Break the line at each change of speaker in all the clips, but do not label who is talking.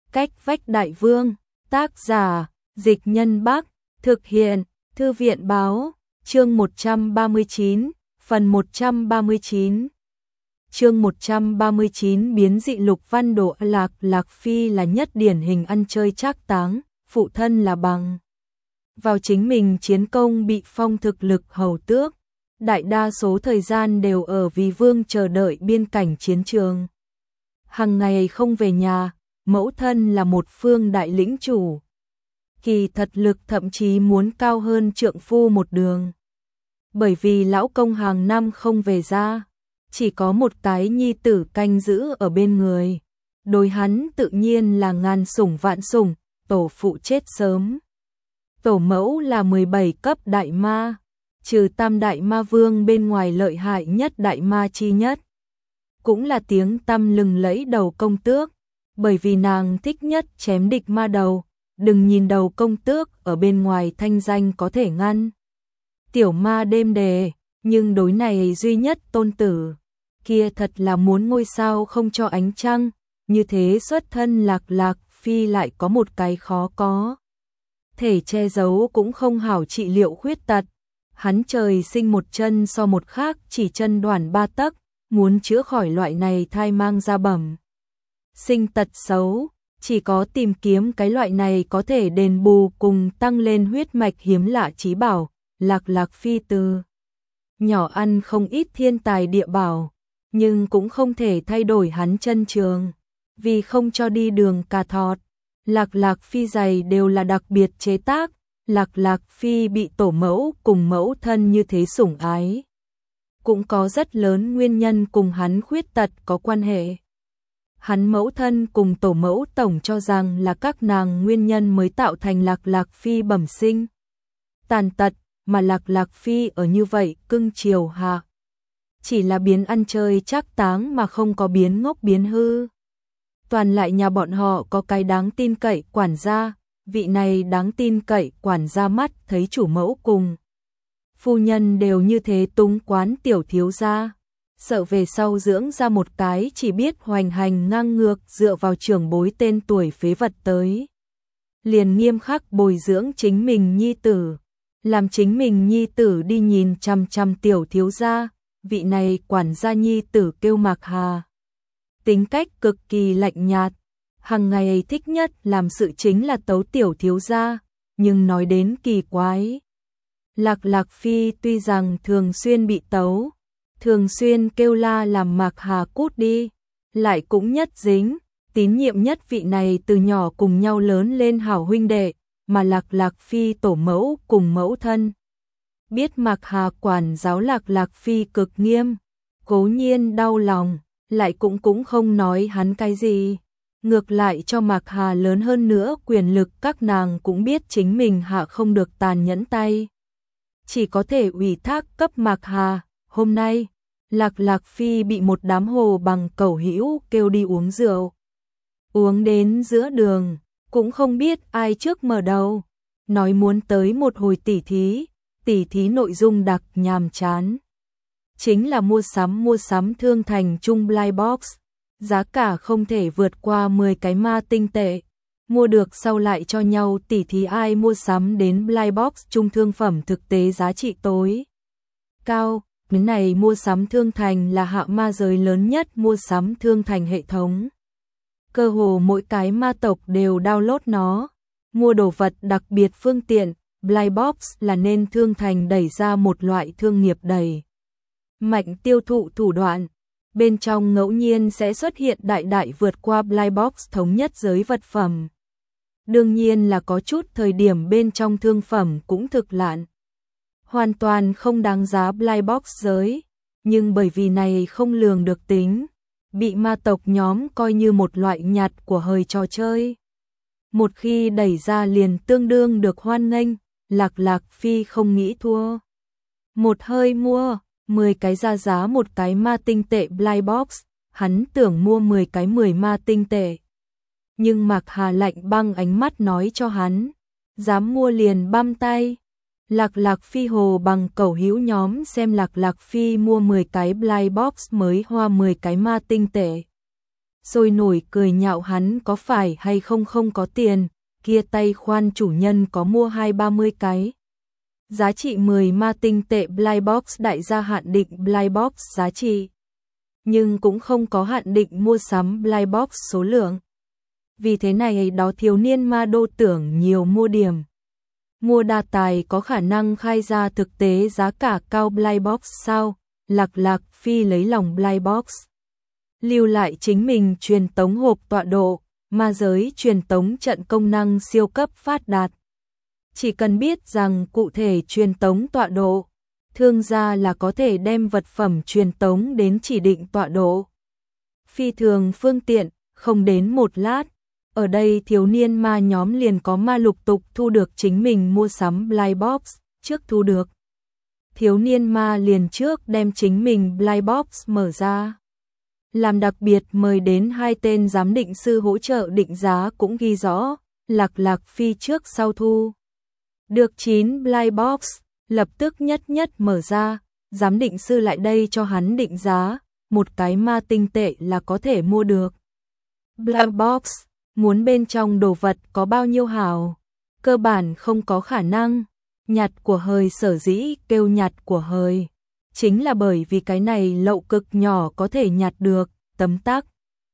Cách vách đại vương, tác giả, Dịch Nhân Bắc, thực hiện, Thư viện báo, chương 139, phần 139. Chương 139 biến dị Lục Văn Đồ. Lạc Phi là nhất điển hình ăn chơi trác táng, phụ thân là bằng vào chính mình chiến công bị phong thực lực hầu tước, đại đa số thời gian đều ở vì vương chờ đợi biên cảnh chiến trường. Hằng ngày không về nhà, mẫu thân là một phương đại lĩnh chủ. Kỳ thật lực thậm chí muốn cao hơn trượng phu một đường. Bởi vì lão công hàng năm không về ra, chỉ có một cái nhi tử canh giữ ở bên người. Đối hắn tự nhiên là ngàn sủng vạn sủng, tổ phụ chết sớm. Tổ mẫu là 17 cấp đại ma, trừ tam đại ma vương bên ngoài lợi hại nhất đại ma chi nhất. Cũng là tiếng tăm lừng lẫy đầu công tước, bởi vì nàng thích nhất chém địch ma đầu, đừng nhìn đầu công tước ở bên ngoài thanh danh có thể ngăn tiểu ma đêm đề, nhưng đối này duy nhất tôn tử, kia thật là muốn ngôi sao không cho ánh trăng, như thế xuất thân Lạc Phi lại có một cái khó có thể che giấu cũng không hảo trị liệu khuyết tật. Hắn trời sinh một chân so một khác, chỉ chân đoản 3 tấc, muốn chữa khỏi loại này thai mang ra bẩm sinh tật xấu, chỉ có tìm kiếm cái loại này có thể đền bù cùng tăng lên huyết mạch hiếm lạ trí bảo. Lạc Phi từ nhỏ ăn không ít thiên tài địa bảo, nhưng cũng không thể thay đổi hắn chân trường, vì không cho đi đường cà thọt. Lạc Phi giày đều là đặc biệt chế tác, Lạc Phi bị tổ mẫu cùng mẫu thân như thế sủng ái, cũng có rất lớn nguyên nhân cùng hắn khuyết tật có quan hệ. Hắn mẫu thân cùng tổ mẫu tổng cho rằng là các nàng nguyên nhân mới tạo thành Lạc Phi bẩm sinh tàn tật, mà Lạc Phi ở như vậy cưng chiều hạ, chỉ là biến ăn chơi trác táng mà không có biến ngốc biến hư. Toàn lại nhà bọn họ có cái đáng tin cậy quản gia, vị này đáng tin cậy quản gia mắt thấy chủ mẫu cùng phu nhân đều như thế túng quán tiểu thiếu gia, sợ về sau dưỡng ra một cái chỉ biết hoành hành ngang ngược dựa vào trưởng bối tên tuổi phế vật tới. Liền nghiêm khắc bồi dưỡng chính mình nhi tử, làm chính mình nhi tử đi nhìn chằm chằm tiểu thiếu gia, vị này quản gia nhi tử kêu Mạc Hà. Tính cách cực kỳ lạnh nhạt, hàng ngày thích nhất làm sự chính là tấu tiểu thiếu gia, nhưng nói đến kỳ quái. Lạc Phi tuy rằng thường xuyên bị tấu, thường xuyên kêu la làm Mạc Hà cút đi, lại cũng nhất dính, tín nhiệm nhất vị này từ nhỏ cùng nhau lớn lên hảo huynh đệ, mà Lạc Phi tổ mẫu cùng mẫu thân. Biết Mạc Hà quản giáo Lạc Phi cực nghiêm, cố nhiên đau lòng, lại cũng không nói hắn cái gì. Ngược lại cho Mạc Hà lớn hơn nữa quyền lực, các nàng cũng biết chính mình hạ không được tàn nhẫn tay, chỉ có thể ủy thác cấp Mạc Hà. Hôm nay, Lạc Phi bị một đám hồ bằng cẩu hữu kêu đi uống rượu. Uống đến giữa đường, cũng không biết ai trước mở đầu, nói muốn tới một hồi tỉ thí nội dung đặc nhàm chán. Chính là mua sắm thương thành chung Blind Box, giá cả không thể vượt qua 10 cái ma tinh tệ. Mua được sau lại cho nhau tỉ thí ai mua sắm đến Blind Box chung thương phẩm thực tế giá trị tối cao. Cái này mua sắm thương thành là hạ ma giới lớn nhất mua sắm thương thành hệ thống. Cơ hồ mỗi cái ma tộc đều download nó. Mua đồ vật đặc biệt phương tiện, Blind Box là nên thương thành đẩy ra một loại thương nghiệp đầy mạnh tiêu thụ thủ đoạn. Bên trong ngẫu nhiên sẽ xuất hiện đại vượt qua Blind Box thống nhất giới vật phẩm. Đương nhiên là có chút thời điểm bên trong thương phẩm cũng thực lạn, hoàn toàn không đáng giá Blind Box giới, nhưng bởi vì này không lường được tính, bị ma tộc nhóm coi như một loại nhặt của hời trò chơi. Một khi đẩy ra liền tương đương được hoan nghênh, Lạc Phi không nghĩ thua. Một hơi mua 10 cái ra giá một cái ma tinh tệ Blind Box, hắn tưởng mua 10 cái 10 ma tinh tệ. Nhưng Mạc Hà lạnh băng ánh mắt nói cho hắn, dám mua liền băm tay. Lạc Phi hồ bằng cẩu hữu nhóm xem Lạc Phi mua 10 cái Blind Box mới hoa 10 cái ma tinh tệ. sôi nổi cười nhạo hắn có phải hay không không có tiền, kia tay khoan chủ nhân có mua 20-30 cái. Giá trị 10 ma tinh tệ Blind Box đại gia hạn định Blind Box giá trị. Nhưng cũng không có hạn định mua sắm Blind Box số lượng. Vì thế này đó thiếu niên ma đô tưởng nhiều mua điểm. Mua đa tài có khả năng khai ra thực tế giá cả cao Blind Box sao? Lạc Phi lấy lòng Blind Box. Lưu lại chính mình truyền tống hộp tọa độ, ma giới truyền tống trận công năng siêu cấp phát đạt. Chỉ cần biết rằng cụ thể truyền tống tọa độ, thương gia là có thể đem vật phẩm truyền tống đến chỉ định tọa độ. Phi thường phương tiện, không đến một lát. Ở đây thiếu niên ma nhóm liền có ma lục tục thu được chính mình mua sắm Blind Box, trước thu được. Thiếu niên ma liền trước đem chính mình Blind Box mở ra. Làm đặc biệt mời đến 2 tên giám định sư hỗ trợ định giá cũng ghi rõ, Lạc Phi trước sau thu. Được 9 Blind Box, lập tức nhất mở ra, giám định sư lại đây cho hắn định giá, một cái ma tinh tệ là có thể mua được. Blind Box, muốn bên trong đồ vật có bao nhiêu hảo, cơ bản không có khả năng. Nhặt của hời sở dĩ kêu nhặt của hời, chính là bởi vì cái này lậu cực nhỏ có thể nhặt được, tấm tắc.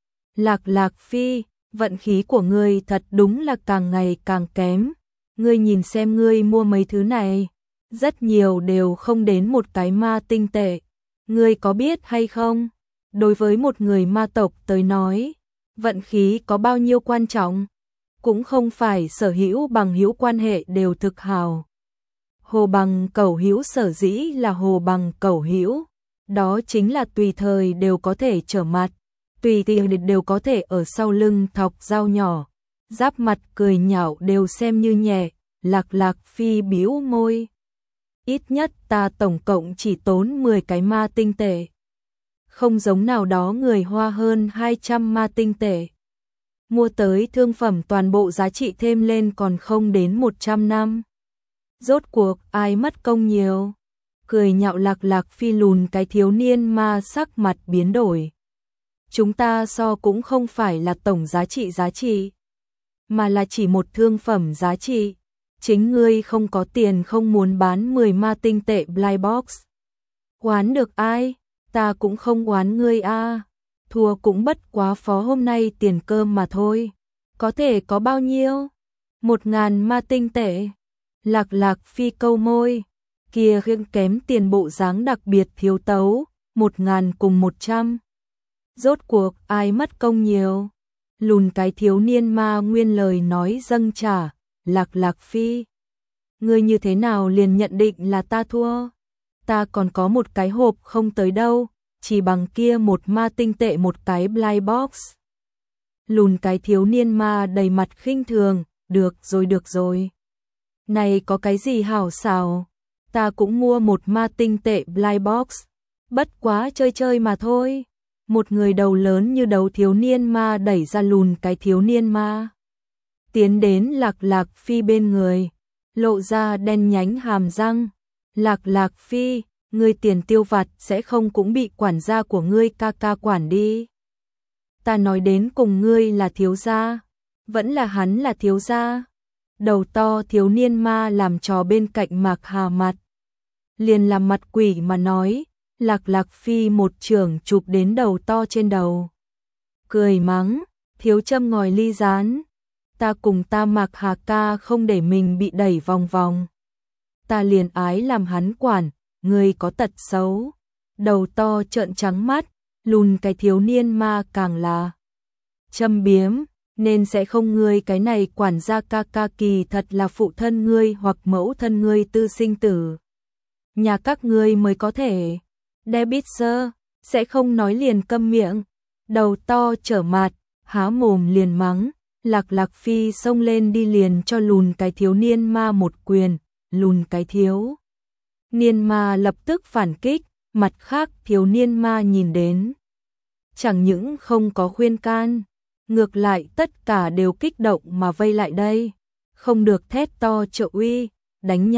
Lạc Phi, vận khí của ngươi thật đúng là càng ngày càng kém. Ngươi nhìn xem ngươi mua mấy thứ này, rất nhiều đều không đến một cái ma tinh tệ. Ngươi có biết hay không? Đối với một người ma tộc tới nói, vận khí có bao nhiêu quan trọng? Cũng không phải sở hữu bằng hữu quan hệ đều thực hào. Hồ bằng cẩu hữu sở dĩ là hồ bằng cẩu hữu, đó chính là tùy thời đều có thể trở mặt, tùy tiện đều có thể ở sau lưng thọc dao nhỏ, giáp mặt cười nhạo đều xem như nhẹ. Lạc Phi bĩu môi. Ít nhất ta tổng cộng chỉ tốn 10 cái ma tinh tệ. Không giống nào đó người hoa hơn 200 ma tinh tệ. Mua tới thương phẩm toàn bộ giá trị thêm lên còn không đến 100 năm. Rốt cuộc ai mất công nhiều. Cười nhạo Lạc Phi lùn cái thiếu niên ma sắc mặt biến đổi. Chúng ta so cũng không phải là tổng giá trị, mà là chỉ một thương phẩm giá trị. Chính ngươi không có tiền không muốn bán 10 ma tinh tệ Blind Box. Oán được ai? Ta cũng không oán ngươi a. Thua cũng bất quá phó hôm nay tiền cơm mà thôi. Có thể có bao nhiêu? 1000 ma tinh tệ. Lạc Phi câu môi. Kia khiêng kém tiền bộ dáng đặc biệt thiếu tấu. 1000 cùng 100. Rốt cuộc ai mất công nhiều? Lùn cái thiếu niên ma nguyên lời nói dâng trả. Lạc Phi, ngươi như thế nào liền nhận định là ta thua? Ta còn có một cái hộp không tới đâu, chỉ bằng kia một ma tinh tệ một cái Blind Box. Lùn cái thiếu niên ma đầy mặt khinh thường, được rồi. Này có cái gì hảo xảo, ta cũng mua một ma tinh tệ Blind Box, bất quá chơi mà thôi. Một người đầu lớn như đầu thiếu niên ma đẩy ra lùn cái thiếu niên ma. Tiến đến Lạc Phi bên người, lộ ra đen nhánh hàm răng. Lạc Phi, ngươi tiền tiêu vặt sẽ không cũng bị quản gia của ngươi ca quản đi. Ta nói đến cùng ngươi là thiếu gia, vẫn là hắn là thiếu gia. Đầu to thiếu niên ma làm trò bên cạnh Mạc Hà mặt. Liền làm mặt quỷ mà nói, Lạc Phi một chưởng chụp đến đầu to trên đầu. Cười mắng, thiếu châm ngòi ly rán. Ta cùng ta Mạc Hà ca không để mình bị đẩy vòng vòng. Ta liền ái làm hắn quản, ngươi có tật xấu. Đầu to trợn trắng mắt, lùn cái thiếu niên ma càng là châm biếm, nên sẽ không ngươi cái này quản gia ca kỳ thật là phụ thân ngươi hoặc mẫu thân ngươi tư sinh tử. Nhà các ngươi mới có thể. Debit sir, sẽ không nói liền câm miệng. Đầu to trở mặt, há mồm liền mắng. Lạc Phi xông lên đi liền cho lùn cái thiếu niên ma một quyền, lùn cái thiếu niên ma lập tức phản kích, mặt khác thiếu niên ma nhìn đến. Chẳng những không có khuyên can, ngược lại tất cả đều kích động mà vây lại đây. Không được thét to trợ uy, đánh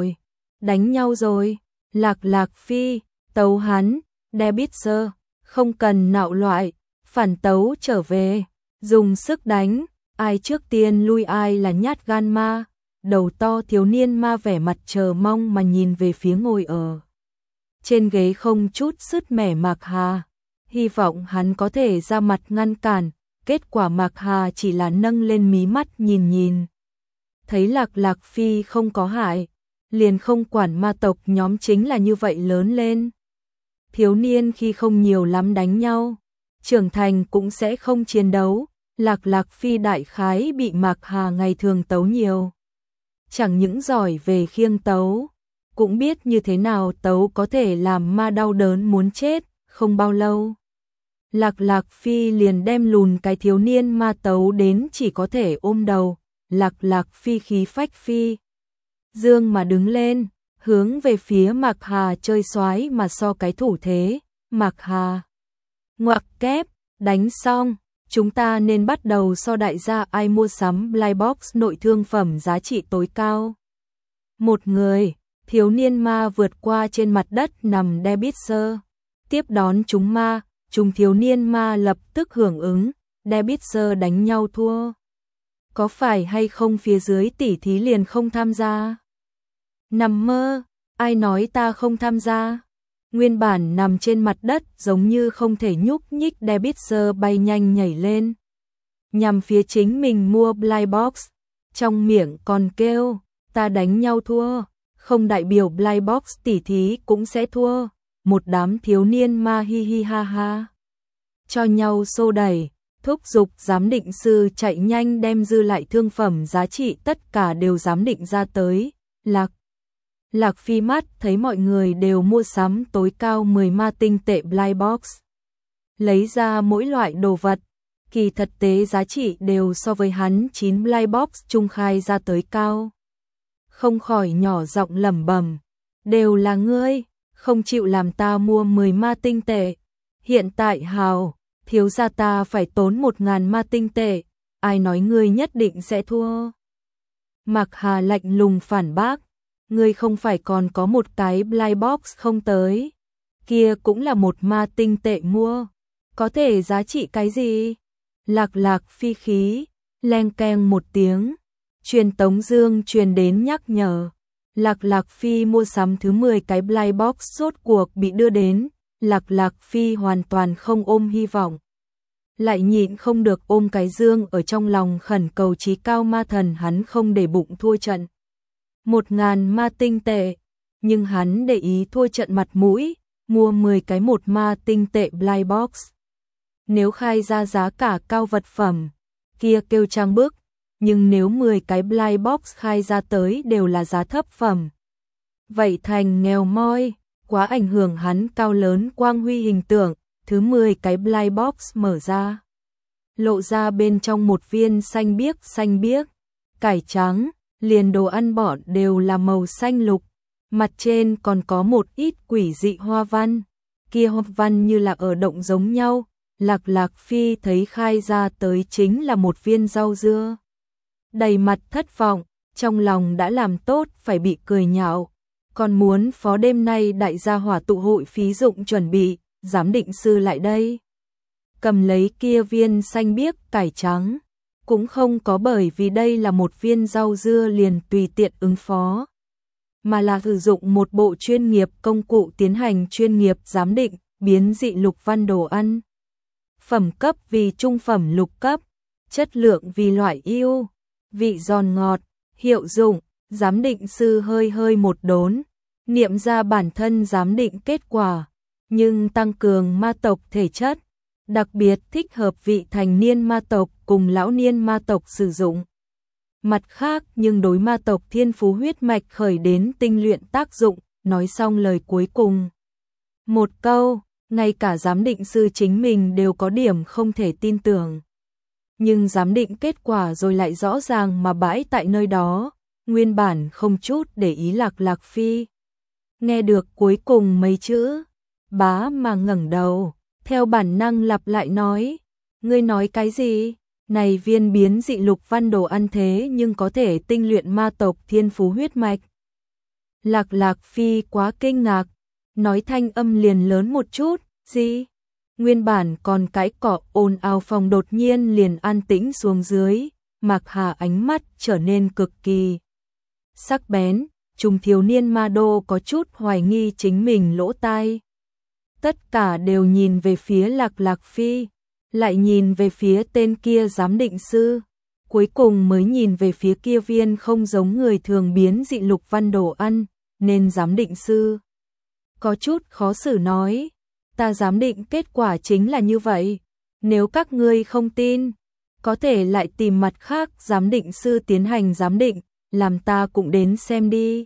nhau rồi. Lạc Phi, tấu hắn, Debit sir, không cần nạo loại, phản tấu trở về, dùng sức đánh, ai trước tiên lui ai là nhát gan ma. Đầu to thiếu niên ma vẻ mặt chờ mong mà nhìn về phía ngồi ở trên ghế không chút sứt mẻ Mạc Hà, hy vọng hắn có thể ra mặt ngăn cản, kết quả Mạc Hà chỉ là nâng lên mí mắt nhìn nhìn. Thấy Lạc Phi không có hại, liền không quản ma tộc nhóm chính là như vậy lớn lên. Thiếu niên khi không nhiều lắm đánh nhau, trưởng thành cũng sẽ không chiến đấu, Lạc Phi đại khái bị Mạc Hà ngày thường tấu nhiều. Chẳng những giỏi về khiêng tấu, cũng biết như thế nào tấu có thể làm ma đau đớn muốn chết, không bao lâu. Lạc Phi liền đem lùn cái thiếu niên ma tấu đến chỉ có thể ôm đầu, Lạc Phi khí phách phi. Dương mà đứng lên, hướng về phía Mạc Hà chơi xoái mà so cái thủ thế, Mạc Hà. Ngoặc kép, đánh xong, chúng ta nên bắt đầu so đại gia ai mua sắm Blind Box nội thương phẩm giá trị tối cao. Một người, thiếu niên ma vượt qua trên mặt đất nằm debit sơ. Tiếp đón chúng thiếu niên ma lập tức hưởng ứng, debit sơ đánh nhau thua. Có phải hay không phía dưới tỉ thí liền không tham gia? Nằm mơ, ai nói ta không tham gia? Nguyên bản nằm trên mặt đất giống như không thể nhúc nhích debit sơ bay nhanh nhảy lên. Nhằm phía chính mình mua Blind Box, trong miệng còn kêu, ta đánh nhau thua, không đại biểu Blind Box tỉ thí cũng sẽ thua. Một đám thiếu niên ma hi hi ha ha. Cho nhau xô đẩy, thúc giục giám định sư chạy nhanh đem dư lại thương phẩm giá trị tất cả đều giám định ra tới. Lạc Phi mắt thấy mọi người đều mua sắm tối cao 10 ma tinh tệ Blind Box. Lấy ra mỗi loại đồ vật, kỳ thật tế giá trị đều so với hắn 9 Blind Box trung khai ra tới cao. Không khỏi nhỏ giọng lẩm bẩm, đều là ngươi, không chịu làm ta mua 10 ma tinh tệ. Hiện tại hào, thiếu gia ta phải tốn 1.000 ma tinh tệ, ai nói ngươi nhất định sẽ thua. Mạc Hà lạnh lùng phản bác, ngươi không phải còn có một cái Blind Box không tới, kia cũng là một ma tinh tệ mua, có thể giá trị cái gì? Lạc Phi khí, leng keng một tiếng, truyền tống dương truyền đến nhắc nhở. Lạc Phi mua sắm thứ 10 cái Blind Box rốt cuộc bị đưa đến, Lạc Phi hoàn toàn không ôm hy vọng. Lại nhịn không được ôm cái dương ở trong lòng khẩn cầu chí cao ma thần hắn không để bụng thua trận. 1.000 ma tinh tệ, nhưng hắn để ý thua trận mặt mũi, mua 10 cái 1 ma tinh tệ Blind Box. Nếu khai ra giá cả cao vật phẩm, kia kêu trang bức, nhưng nếu 10 cái Blind Box khai ra tới đều là giá thấp phẩm, vậy thành nghèo moi, quá ảnh hưởng hắn cao lớn quang huy hình tượng. Thứ 10 cái Blind Box mở ra, lộ ra bên trong một viên xanh biếc, cải trắng, liền đồ ăn bọn đều là màu xanh lục, mặt trên còn có một ít quỷ dị hoa văn, kia hoa văn như là ở động giống nhau. Lạc Phi thấy khai ra tới chính là một viên rau dưa. Đầy mặt thất vọng, trong lòng đã làm tốt phải bị cười nhạo, còn muốn phó đêm nay đại gia hỏa tụ hội phí dụng chuẩn bị, giám định sư lại đây. Cầm lấy kia viên xanh biếc cải trắng, cũng không có bởi vì đây là một viên rau dưa liền tùy tiện ứng phó, mà là sử dụng một bộ chuyên nghiệp công cụ tiến hành chuyên nghiệp giám định, biến dị lục văn đồ ăn. Phẩm cấp vì trung phẩm lục cấp, chất lượng vì loại ưu, vị giòn ngọt, hiệu dụng, giám định sư hơi một đốn, niệm ra bản thân giám định kết quả, nhưng tăng cường ma tộc thể chất, đặc biệt thích hợp vị thành niên ma tộc cùng lão niên ma tộc sử dụng. Mặt khác nhưng đối ma tộc thiên phú huyết mạch khởi đến tinh luyện tác dụng, nói xong lời cuối cùng. Một câu, ngay cả giám định sư chính mình đều có điểm không thể tin tưởng. Nhưng giám định kết quả rồi lại rõ ràng mà bãi tại nơi đó, nguyên bản không chút để ý Lạc Phi. Nghe được cuối cùng mấy chữ, bá mà ngẩng đầu, theo bản năng lặp lại nói, ngươi nói cái gì? Này viên biến dị lục văn đồ ăn thế nhưng có thể tinh luyện ma tộc thiên phú huyết mạch. Lạc Phi quá kinh ngạc, nói thanh âm liền lớn một chút, gì? Nguyên bản còn cái cọ ồn ào phòng đột nhiên liền an tĩnh xuống dưới, Mạc Hà ánh mắt trở nên cực kỳ sắc bén, trùng thiếu niên ma đô có chút hoài nghi chính mình lỗ tai. Tất cả đều nhìn về phía Lạc Lạc Phi, lại nhìn về phía tên kia giám định sư, cuối cùng mới nhìn về phía kia viên không giống người thường biến dị lục văn đồ ăn, nên giám định sư có chút khó xử nói, ta giám định kết quả chính là như vậy, nếu các ngươi không tin, có thể lại tìm mặt khác giám định sư tiến hành giám định, làm ta cũng đến xem đi.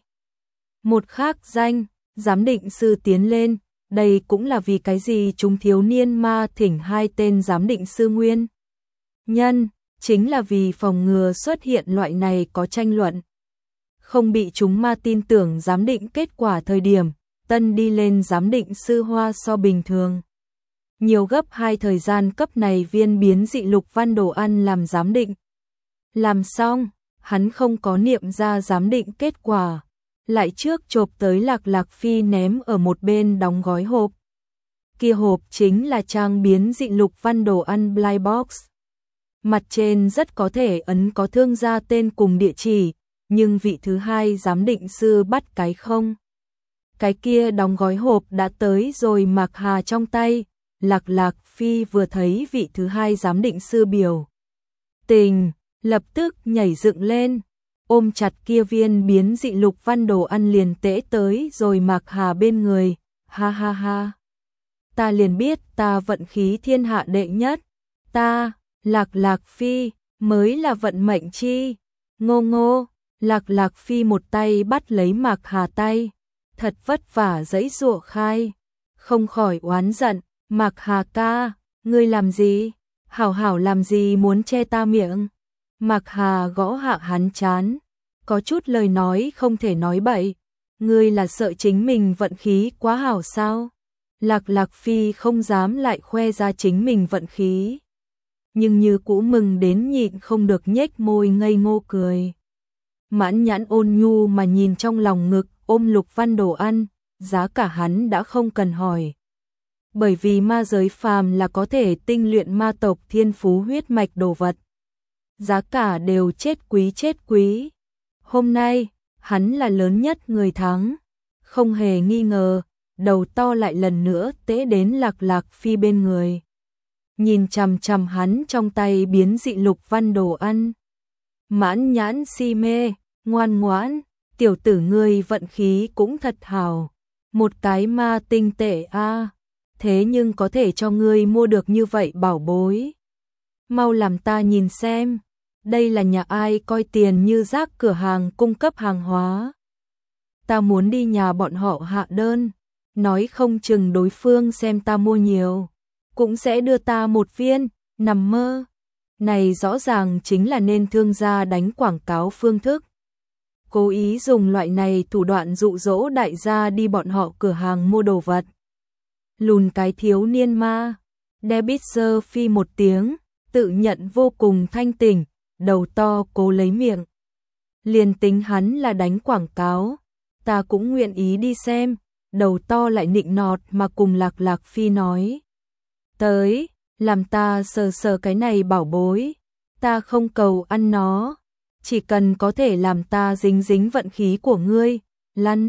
Một khác danh, giám định sư tiến lên, đây cũng là vì cái gì chúng thiếu niên ma thỉnh hai tên giám định sư nguyên nhân, chính là vì phòng ngừa xuất hiện loại này có tranh luận. Không bị chúng ma tin tưởng giám định kết quả thời điểm, tân đi lên giám định sư hoa so bình thường. Nhiều gấp 2 thời gian cấp này viên biến dị lục văn đồ ăn làm giám định. Làm xong, hắn không có niệm ra giám định kết quả, lại trước chộp tới Lạc Lạc Phi ném ở một bên đóng gói hộp. Kia hộp chính là trang biến dị lục văn đồ ăn Blind Box. Mặt trên rất có thể ấn có thương gia tên cùng địa chỉ, nhưng vị thứ hai giám định sư bắt cái không. Cái kia đóng gói hộp đã tới rồi Mạc Hà trong tay, Lạc Lạc Phi vừa thấy vị thứ hai giám định sư biểu tình, lập tức nhảy dựng lên, ôm chặt kia viên biến dị lục văn đồ ăn liền tễ tới rồi Mạc Hà bên người, ha ha ha. Ta liền biết ta vận khí thiên hạ đệ nhất, ta, Lạc Lạc Phi, mới là vận mệnh chi, ngô ngô, Lạc Lạc Phi một tay bắt lấy Mạc Hà tay, thật vất vả giãy giụa khai, không khỏi oán giận, Mạc Hà ca, ngươi làm gì, hảo hảo làm gì muốn che ta miệng. Mạc Hà gõ hạ hắn chán, có chút lời nói không thể nói bậy, ngươi là sợ chính mình vận khí quá hảo sao? Lạc Lạc Phi không dám lại khoe ra chính mình vận khí, nhưng như cũ mừng đến nhịn không được nhếch môi ngây ngô cười. Mãn Nhãn ôn nhu mà nhìn trong lòng ngực ôm lục văn đồ ăn, giá cả hắn đã không cần hỏi. Bởi vì ma giới phàm là có thể tinh luyện ma tộc thiên phú huyết mạch đồ vật. Giá cả đều chết quý. Hôm nay, hắn là lớn nhất người thắng. Không hề nghi ngờ, đầu to lại lần nữa tễ đến Lạc Lạc Phi bên người. Nhìn chằm chằm hắn trong tay biến dị lục văn đồ ăn. Mãn Nhãn si mê, ngoan ngoãn, tiểu tử ngươi vận khí cũng thật hảo. Một cái ma tinh tệ a, thế nhưng có thể cho ngươi mua được như vậy bảo bối. Mau làm ta nhìn xem, đây là nhà ai coi tiền như rác cửa hàng cung cấp hàng hóa. Ta muốn đi nhà bọn họ hạ đơn, nói không chừng đối phương xem ta mua nhiều, cũng sẽ đưa ta một viên, nằm mơ. Này rõ ràng chính là nên thương gia đánh quảng cáo phương thức. Cố ý dùng loại này thủ đoạn dụ dỗ đại gia đi bọn họ cửa hàng mua đồ vật. Lùn cái thiếu niên ma, Debit sơ phi một tiếng, tự nhận vô cùng thanh tỉnh, đầu to cố lấy miệng. Liền tính hắn là đánh quảng cáo, ta cũng nguyện ý đi xem, đầu to lại nịnh nọt mà cùng Lạc Lạc Phi nói. Tới, làm ta sờ sờ cái này bảo bối, ta không cầu ăn nó, chỉ cần có thể làm ta dính dính vận khí của ngươi, lăn.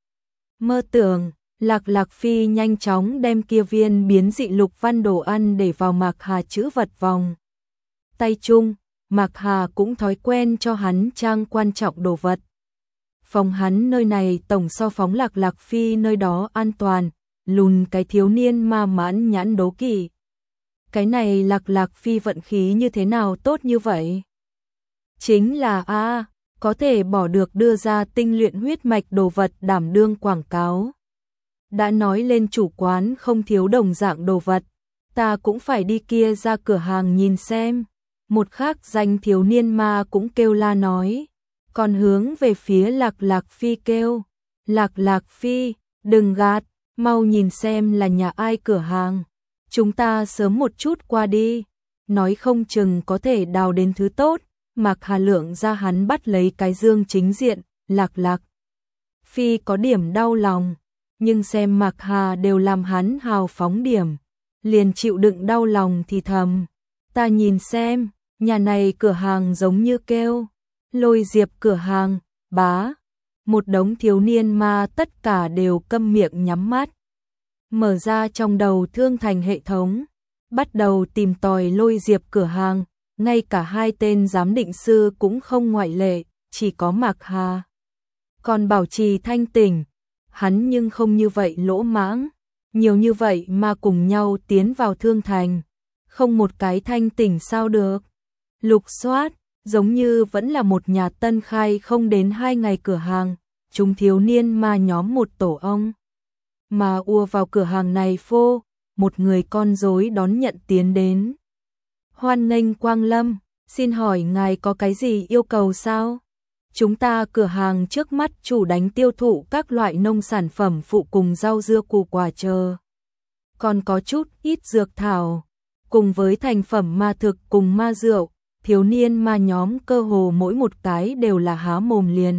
Mơ tưởng, Lạc Lạc Phi nhanh chóng đem kia viên biến dị lục văn đồ ăn để vào Mạc Hà chữ vật vòng tay chung, Mạc Hà cũng thói quen cho hắn trang quan trọng đồ vật. Phòng hắn nơi này tổng so phóng Lạc Lạc Phi nơi đó an toàn, lùn cái thiếu niên ma Mãn Nhãn đố kỵ. Cái này Lạc Lạc Phi vận khí như thế nào tốt như vậy? Chính là có thể bỏ được đưa ra tinh luyện huyết mạch đồ vật đảm đương quảng cáo. Đã nói lên chủ quán không thiếu đồng dạng đồ vật, ta cũng phải đi kia ra cửa hàng nhìn xem. Một khác danh thiếu niên ma cũng kêu la nói, còn hướng về phía Lạc Lạc Phi kêu, Lạc Lạc Phi, đừng gạt, mau nhìn xem là nhà ai cửa hàng, chúng ta sớm một chút qua đi, nói không chừng có thể đào đến thứ tốt. Mạc Hà lượng ra hắn bắt lấy cái dương chính diện, Lạc Lạc Phi có điểm đau lòng, nhưng xem Mạc Hà đều làm hắn hào phóng điểm, liền chịu đựng đau lòng thì thầm, ta nhìn xem, nhà này cửa hàng giống như kêu, Lôi Diệp cửa hàng, bá. Một đống thiếu niên ma tất cả đều câm miệng nhắm mắt. Mở ra trong đầu Thương Thành hệ thống, bắt đầu tìm tòi Lôi Diệp cửa hàng, ngay cả hai tên giám định sư cũng không ngoại lệ, chỉ có Mạc Hà. Còn bảo trì thanh tỉnh, hắn nhưng không như vậy lỗ mãng, nhiều như vậy mà cùng nhau tiến vào Thương Thành, không một cái thanh tỉnh sao được. Lục soát, giống như vẫn là một nhà tân khai không đến 2 ngày cửa hàng, chúng thiếu niên ma nhóm một tổ ong. Mà ùa vào cửa hàng này phô, một người con rối đón nhận tiến đến. Hoan nghênh Quang Lâm, xin hỏi ngài có cái gì yêu cầu sao? Chúng ta cửa hàng trước mắt chủ đánh tiêu thụ các loại nông sản phẩm phụ cùng rau dưa củ quả chờ. Còn có chút ít dược thảo, cùng với thành phẩm ma thực cùng ma rượu, thiếu niên ma nhóm cơ hồ mỗi một cái đều là há mồm liền.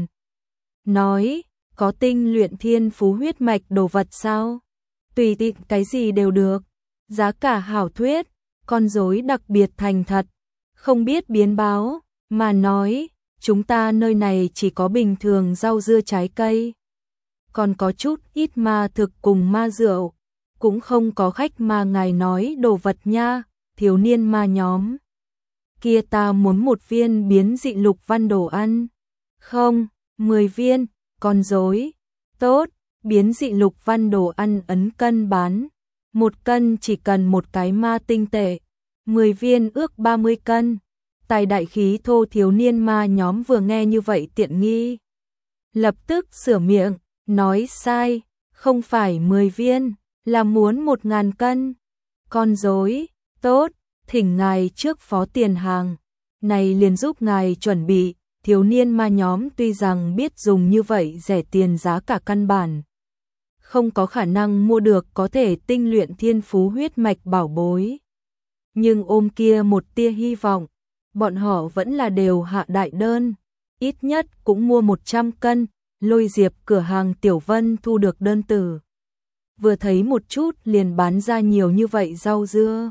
Nói, có tinh luyện thiên phú huyết mạch đồ vật sao? Tùy tiện cái gì đều được, giá cả hảo thuyết, con rối đặc biệt thành thật, không biết biến báo, mà nói, chúng ta nơi này chỉ có bình thường rau dưa trái cây. Còn có chút ít ma thực cùng ma rượu, cũng không có khách mà ngài nói đồ vật nha, thiếu niên ma nhóm. Kia ta muốn 1 viên biến dị lục văn đồ ăn. Không, 10 viên, con rối. Tốt, biến dị lục văn đồ ăn ấn cân bán. 1 cân chỉ cần 1 cái ma tinh tệ, 10 viên ước 30 cân. Tài đại khí thô thiếu niên ma nhóm vừa nghe như vậy tiện nghi. Lập tức sửa miệng, nói sai, không phải 10 viên, là muốn 1000 cân. Con rối, tốt, thỉnh ngài trước phó tiền hàng, này liền giúp ngài chuẩn bị. Thiếu niên ma nhóm tuy rằng biết dùng như vậy rẻ tiền giá cả căn bản không có khả năng mua được có thể tinh luyện thiên phú huyết mạch bảo bối, nhưng ôm kia một tia hy vọng, bọn họ vẫn là đều hạ đại đơn, ít nhất cũng mua 100 cân. Lôi Diệp cửa hàng Tiểu Vân thu được đơn từ, vừa thấy một chút liền bán ra nhiều như vậy rau dưa,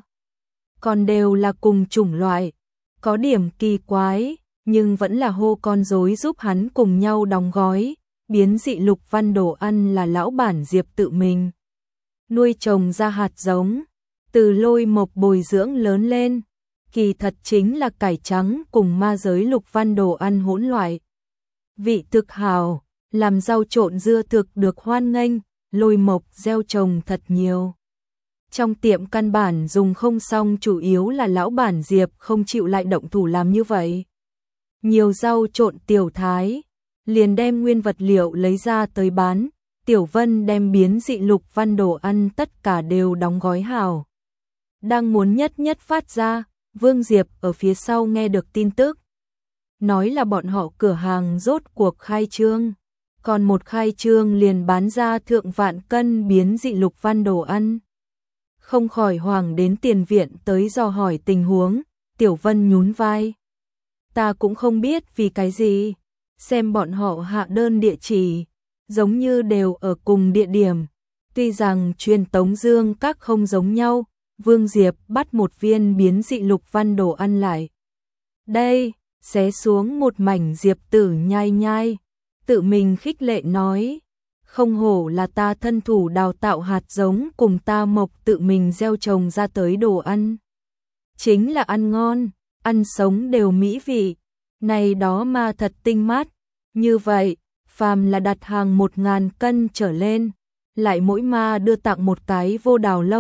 còn đều là cùng chủng loại, có điểm kỳ quái, nhưng vẫn là hô con rối giúp hắn cùng nhau đóng gói. Biến dị lục văn đồ ăn là lão bản Diệp tự mình nuôi trồng ra hạt giống, từ Lôi Mộc bồi dưỡng lớn lên, kỳ thật chính là cải trắng cùng ma giới lục văn đồ ăn hỗn loại. Vị thực hào, làm rau trộn dưa thực được hoan nghênh, Lôi Mộc gieo trồng thật nhiều. Trong tiệm căn bản dùng không xong, chủ yếu là lão bản Diệp không chịu lại động thủ làm như vậy. Nhiều rau trộn tiểu thái, liền đem nguyên vật liệu lấy ra tới bán. Tiểu Vân đem biến dị lục văn đồ ăn tất cả đều đóng gói hảo. Đang muốn nhất nhất phát ra, Vương Diệp ở phía sau nghe được tin tức. Nói là bọn họ cửa hàng rốt cuộc khai trương. Còn một khai trương liền bán ra thượng vạn cân biến dị lục văn đồ ăn. Không khỏi hoảng đến tiền viện tới dò hỏi tình huống. Tiểu Vân nhún vai. Ta cũng không biết vì cái gì. Xem bọn họ hạ đơn địa chỉ, giống như đều ở cùng địa điểm. Tuy rằng truyền tống dương các không giống nhau, Vương Diệp bắt 1 viên biến dị lục văn đồ ăn lại. Đây, xé xuống một mảnh Diệp Tử nhai nhai, tự mình khích lệ nói, không hổ là ta thân thủ đào tạo hạt giống cùng ta mộc tự mình gieo trồng ra tới đồ ăn. Chính là ăn ngon, ăn sống đều mỹ vị, này đó mà thật tinh mát. Như vậy, phàm là đặt hàng 1000 cân trở lên, lại mỗi ma đưa tặng 1 cái vô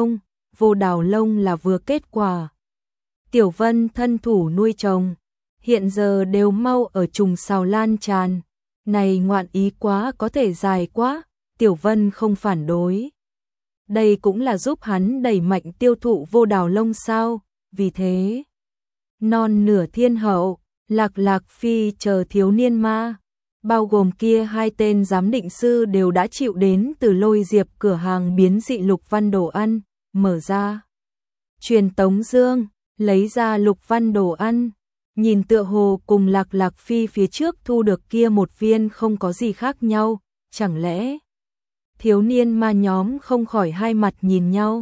đào lông là vừa kết quả. Tiểu Vân thân thủ nuôi trồng, hiện giờ đều mau ở trùng sào lan tràn, này ngoạn ý quá có thể dài quá, Tiểu Vân không phản đối. Đây cũng là giúp hắn đẩy mạnh tiêu thụ vô đào lông sao, vì thế, non nửa thiên hậu, Lạc Phi chờ thiếu niên ma, bao gồm kia 2 tên giám định sư đều đã chịu đến từ Lôi Diệp cửa hàng biến dị lục văn đồ ăn, mở ra. Truyền tống dương, lấy ra lục văn đồ ăn, nhìn tựa hồ cùng Lạc Phi phía trước thu được kia 1 viên không có gì khác nhau, chẳng lẽ thiếu niên ma nhóm không khỏi hai mặt nhìn nhau,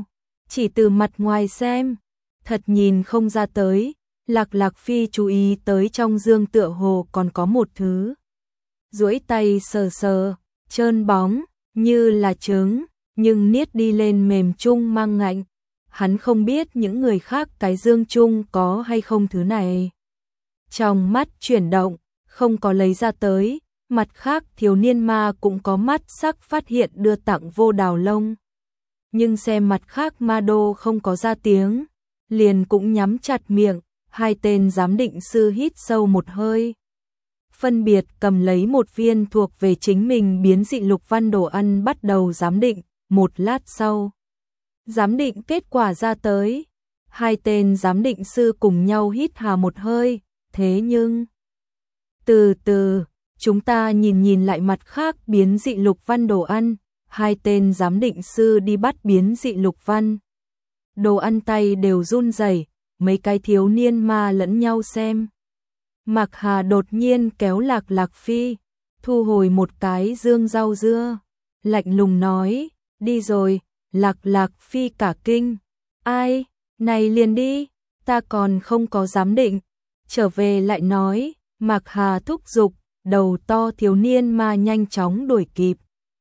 chỉ từ mặt ngoài xem, thật nhìn không ra tới. Lạc Phi chú ý tới trong dương tựa hồ còn có một thứ. Duỗi tay sờ sờ, trơn bóng, như là trứng, nhưng niết đi lên mềm chung mang ngạnh. Hắn không biết những người khác cái dương chung có hay không thứ này. Trong mắt chuyển động, không có lấy ra tới, mặt khác thiếu niên ma cũng có mắt sắc phát hiện đưa tặng vô đào lông. Nhưng xem mặt khác ma đô không có ra tiếng, liền cũng nhắm chặt miệng, hai tên giám định sư hít sâu một hơi. Phân biệt cầm lấy một viên thuộc về chính mình biến dị lục văn đồ ăn bắt đầu giám định, một lát sau. Giám định kết quả ra tới, hai tên giám định sư cùng nhau hít hà một hơi, thế nhưng... Từ từ, chúng ta nhìn lại mặt khác biến dị lục văn đồ ăn, hai tên giám định sư đi bắt biến dị lục văn. Đồ ăn tay đều run rẩy, mấy cái thiếu niên ma lẫn nhau xem. Mạc Hà đột nhiên kéo Lạc Phi, thu hồi một cái dương rau dưa, lạnh lùng nói, đi rồi. Lạc Phi cả kinh, ai, này liền đi, ta còn không có giám định. Trở về lại nói, Mạc Hà thúc giục, đầu to thiếu niên ma nhanh chóng đuổi kịp.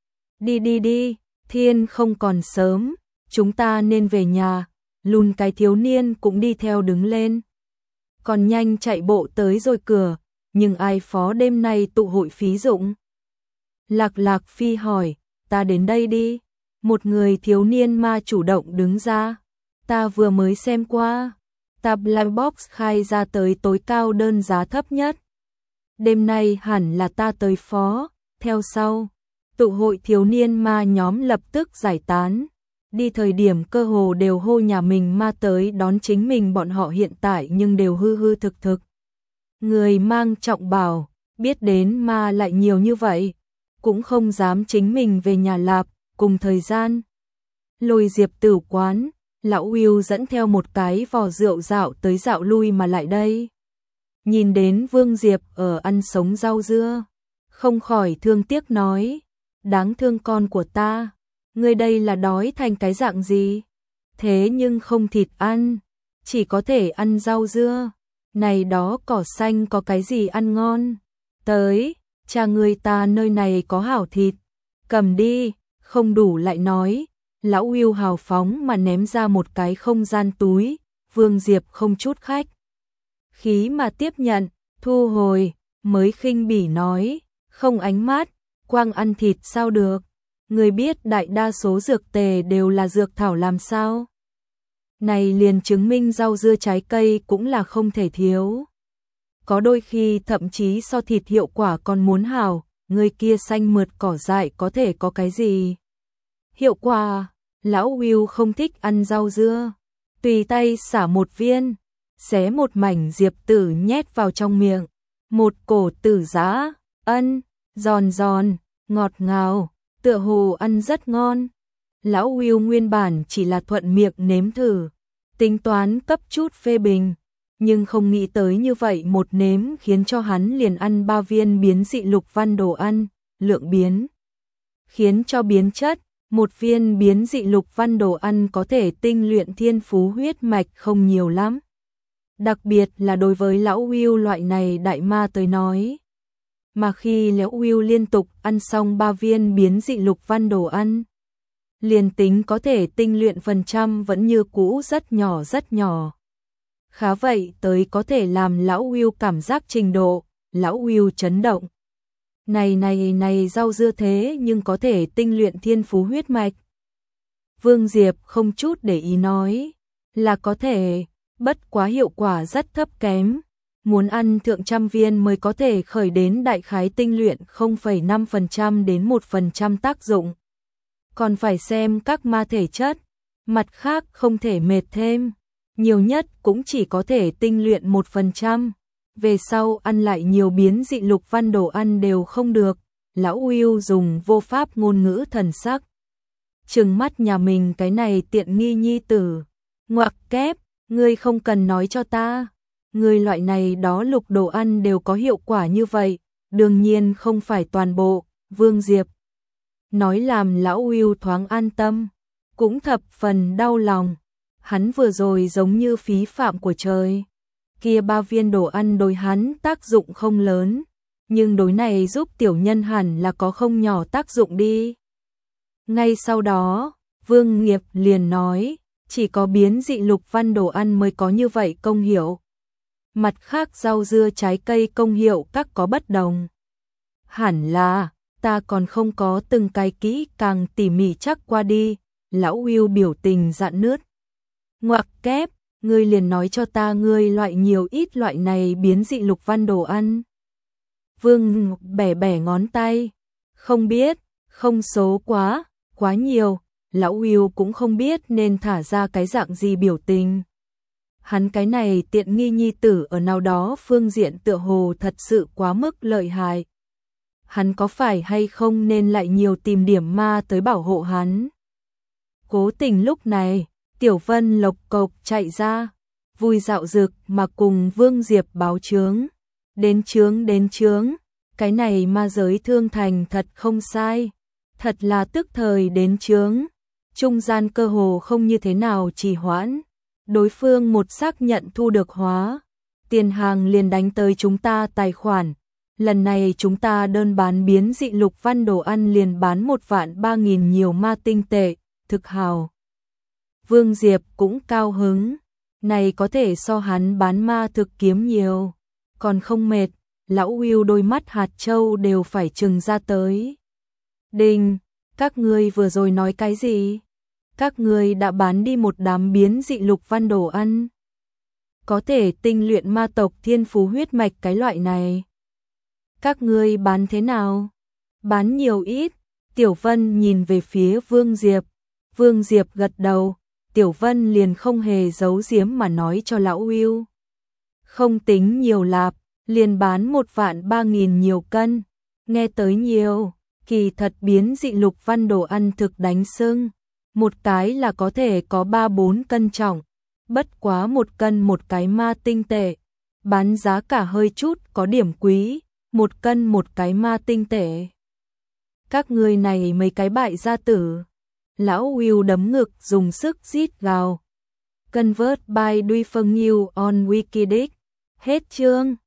Đi, thiên không còn sớm, chúng ta nên về nhà. Lùn cái thiếu niên cũng đi theo đứng lên. Còn nhanh chạy bộ tới rồi cửa, nhưng ai phó đêm nay tụ hội phí dụng? Lạc Phi hỏi, ta đến đây đi. Một người thiếu niên ma chủ động đứng ra. Ta vừa mới xem qua, ta Black Box khai ra tới tối cao đơn giá thấp nhất. Đêm nay hẳn là ta tới phó, theo sau. Tụ hội thiếu niên ma nhóm lập tức giải tán. Đi thời điểm cơ hồ đều hô nhà mình ma tới đón chính mình, bọn họ hiện tại nhưng đều hư thực. Người mang trọng bảo, biết đến ma lại nhiều như vậy, cũng không dám chính mình về nhà lạp. Cùng thời gian, Lôi Diệp tử quán, lão Will dẫn theo một cái vò rượu dạo tới dạo lui mà lại đây. Nhìn đến Vương Diệp ở ăn sống rau dưa, không khỏi thương tiếc nói, đáng thương con của ta, ngươi đây là đói thành cái dạng gì? Thế nhưng không thịt ăn, chỉ có thể ăn rau dưa, này đó cỏ xanh có cái gì ăn ngon? Tới, cha người ta nơi này có hảo thịt, cầm đi. Không đủ lại nói, lão Will hào phóng mà ném ra một cái không gian túi, Vương Diệp không chút khách khí mà tiếp nhận, thu hồi, mới khinh bỉ nói, không ánh mắt, quang ăn thịt sao được, người biết đại đa số dược tề đều là dược thảo làm sao. Này liền chứng minh rau dưa trái cây cũng là không thể thiếu. Có đôi khi thậm chí so thịt hiệu quả còn muốn hảo, người kia xanh mượt cỏ dại có thể có cái gì? Hiệu quả, lão Will không thích ăn rau dưa, tùy tay xả một viên, xé một mảnh diệp tử nhét vào trong miệng, một cổ tử giã, giòn giòn, ngọt ngào, tựa hồ ăn rất ngon. Lão Will nguyên bản chỉ là thuận miệng nếm thử, tính toán cấp chút phê bình, nhưng không nghĩ tới như vậy một nếm khiến cho hắn liền ăn 3 viên biến dị lục văn đồ ăn, lượng biến khiến cho biến chất. Một viên biến dị lục văn đồ ăn có thể tinh luyện thiên phú huyết mạch không nhiều lắm. Đặc biệt là đối với lão Will loại này đại ma tới nói. Mà khi lão Will liên tục ăn xong 3 viên biến dị lục văn đồ ăn, liền tính có thể tinh luyện phần trăm vẫn như cũ rất nhỏ. Khá vậy tới có thể làm lão Will cảm giác trình độ, lão Will chấn động. Này rau dưa thế nhưng có thể tinh luyện thiên phú huyết mạch. Vương Diệp không chút để ý nói, là có thể, bất quá hiệu quả rất thấp kém. Muốn ăn thượng trăm viên mới có thể khởi đến đại khái tinh luyện 0,5% đến 1% tác dụng. Còn phải xem các ma thể chất, mặt khác không thể mệt thêm, nhiều nhất cũng chỉ có thể tinh luyện 1%. Về sau ăn lại nhiều biến dị lục văn đồ ăn đều không được. Lão Will dùng vô pháp ngôn ngữ thần sắc trừng mắt nhà mình cái này tiện nghi nhi tử. Ngoặc kép, ngươi không cần nói cho ta, ngươi loại này đó lục đồ ăn đều có hiệu quả như vậy, đương nhiên không phải toàn bộ. Vương Diệp nói làm lão Will thoáng an tâm, cũng thập phần đau lòng. Hắn vừa rồi giống như phí phạm của trời. Kia 3 viên đồ ăn đối hắn tác dụng không lớn, nhưng đối này giúp tiểu nhân hẳn là có không nhỏ tác dụng đi. Ngay sau đó, Vương Nghiệp liền nói, chỉ có biến dị lục văn đồ ăn mới có như vậy công hiệu. Mặt khác rau dưa trái cây công hiệu các có bất đồng. Hẳn là, ta còn không có từng cái kỹ càng tỉ mỉ chắc qua đi, lão Will biểu tình rạn nứt. Ngoặc kép, ngươi liền nói cho ta ngươi loại nhiều ít loại này biến dị lục văn đồ ăn. Vương bẻ bẻ ngón tay, không biết, không số quá nhiều, lão Will cũng không biết nên thả ra cái dạng gì biểu tình. Hắn cái này tiện nghi nhi tử ở nào đó phương diện tựa hồ thật sự quá mức lợi hại. Hắn có phải hay không nên lại nhiều tìm điểm ma tới bảo hộ hắn. Cố tình lúc này, Tiểu Vân lộc cộc chạy ra, vui dạo dực mà cùng Vương Diệp báo chướng. Đến chướng, cái này ma giới thương thành thật không sai, thật là tức thời đến chướng. Trung gian cơ hồ không như thế nào trì hoãn, đối phương một xác nhận thu được hóa, tiền hàng liền đánh tới chúng ta tài khoản. Lần này chúng ta đơn bán biến dị lục văn đồ ăn liền bán 1.300.000 nhiều ma tinh tệ, thực hào. Vương Diệp cũng cao hứng, này có thể so hắn bán ma thực kiếm nhiều, còn không mệt, lão Will đôi mắt hạt châu đều phải trừng ra tới. Đinh, các ngươi vừa rồi nói cái gì? Các ngươi đã bán đi một đám biến dị lục văn đồ ăn. Có thể tinh luyện ma tộc thiên phú huyết mạch cái loại này. Các ngươi bán thế nào? Bán nhiều ít? Tiểu Vân nhìn về phía Vương Diệp. Vương Diệp gật đầu, Tiểu Vân liền không hề giấu giếm mà nói cho lão Will. Không tính nhiều lạp, liền bán 1.300.000 nhiều cân. Nghe tới nhiều, kỳ thật biến dị lục văn đồ ăn thực đánh sưng. Một cái là có thể có 3-4 cân trọng, bất quá 1 cân một cái ma tinh tệ. Bán giá cả hơi chút có điểm quý, 1 cân một cái ma tinh tệ. Các ngươi này mấy cái bại gia tử. Lão Will đấm ngực dùng sức rít gào. Convert by Duy Phương New on Wikidic. Hết chương.